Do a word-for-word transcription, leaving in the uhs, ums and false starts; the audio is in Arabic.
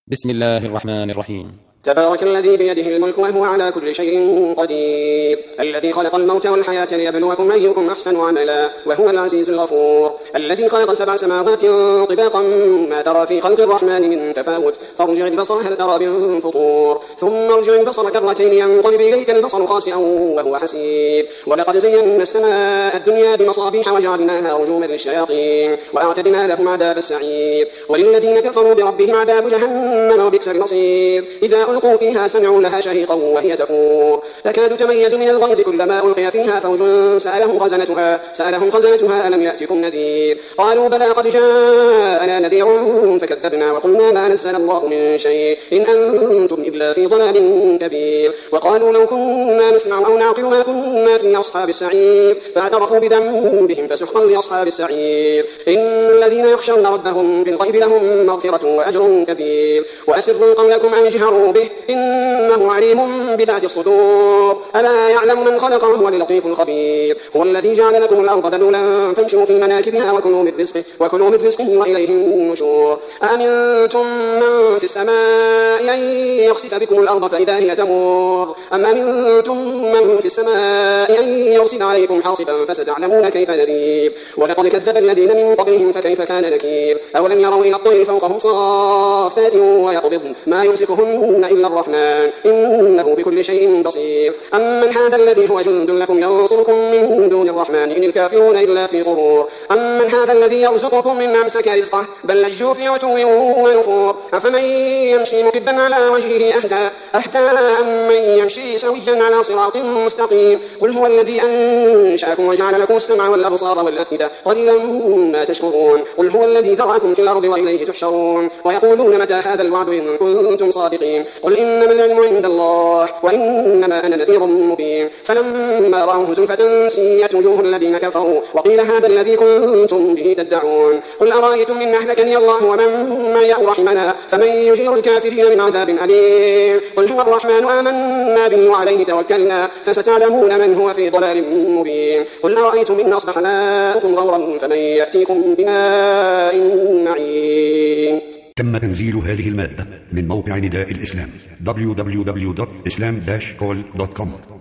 بسم الله الرحمن الرحيم. تبارك الذي بيده الملك وهو على كل شيء قدير، الذي خلق الموت والحياة ليبلوكم أيكم أحسن عملا وهو العزيز الغفور، الذي خلق سبع سماوات طباقا ما ترى في خلق الرحمن من تفاوت، فارجع البصر هل ترى من فطور، ثم ارجع البصر كرتين ينقلب إليك البصر خاسئا وهو حسير، ولقد زينا السماء الدنيا بمصابيح وجعلناها رجوما للشياطين وأعتدنا لهم عذاب السعير، وللذين كفروا بربهم عذاب جهنم وبئس المصير، إذا ألقوا فيها سمعوا لها شهيقا وهي تفور تكاد تميز من الغيظ كلما ألقي فيها فوج سألهم خزنتها سألهم خزنتها ألم يأتكم نذير قالوا بلى قد جاءنا نذير فكذبنا وقلنا ما نزل الله من شيء إن أنتم إلا في ضلال كبير، وقالوا لو كنا نسمع أو نعقل ما كنا في أصحاب السعير فاعترفوا بذنبهم فسحقا لأصحاب السعير، إن الذين يخشون ربهم بالغيب لهم مغفرة وأجر كبير، وأسروا قولكم أو اجهروا به إنه عليم بذات الصدور، ألا يعلم من خلق وهو اللطيف الخبير، هو الذي جعل لكم الأرض ذلولا فامشوا في مناكبها وكلوا من رزقه وكلوا من رزقه وإليه النشور، أأمنتم من في السماء أن يخسف بكم الأرض فإذا هي تمور أم أمنتم من في السماء أن يرسل عليكم حاصبا فستعلمون كيف نذير، ولقد كذب الذين من قبلهم فكيف كان نكير، أولم يروا إلى الطير فوقهم صافات ويقبضن ما يمسكهن إلا الرحمن إنه بكل شيء بصير، أمن هذا الذي هو جند لكم ينصركم من دون الرحمن إن الكافرون إلا في غرور، أمن هذا الذي يرزقكم من أمسك رزقه بل لجوا في عتو ونفور، أفمن يمشي مكبا على وجهه أهدى أهدى أمن يمشي سويا على صراط مستقيم، قل هو الذي أنشأكم وجعل لكم السمع والأبصار والأفئدة قليلا ما تشكرون، قل هو الذي ذرأكم في الأرض وإليه تحشرون، ويقولون متى هذا الوعد إن كنتم صادقين، قل إنما العلم عند الله وإنما أنا نذير مبين، فلما رأوه زلفة سيئت وجوه الذين كفروا وقيل هذا الذي كنتم به تدعون، قل أرأيتم من أهلكني الله ومن معي أو رحمنا فمن يجير الكافرين من عذاب أليم، قل هو الرحمن آمنا به وعليه توكلنا فستعلمون من هو في ضلال مبين، قل أرأيتم إن أصبح ماؤكم غورا فمن يأتيكم بماء معين. تم تنزيل هذه المادة من موقع نداء الإسلام دبليو دبليو دبليو دوت إسلام داش كول دوت كوم.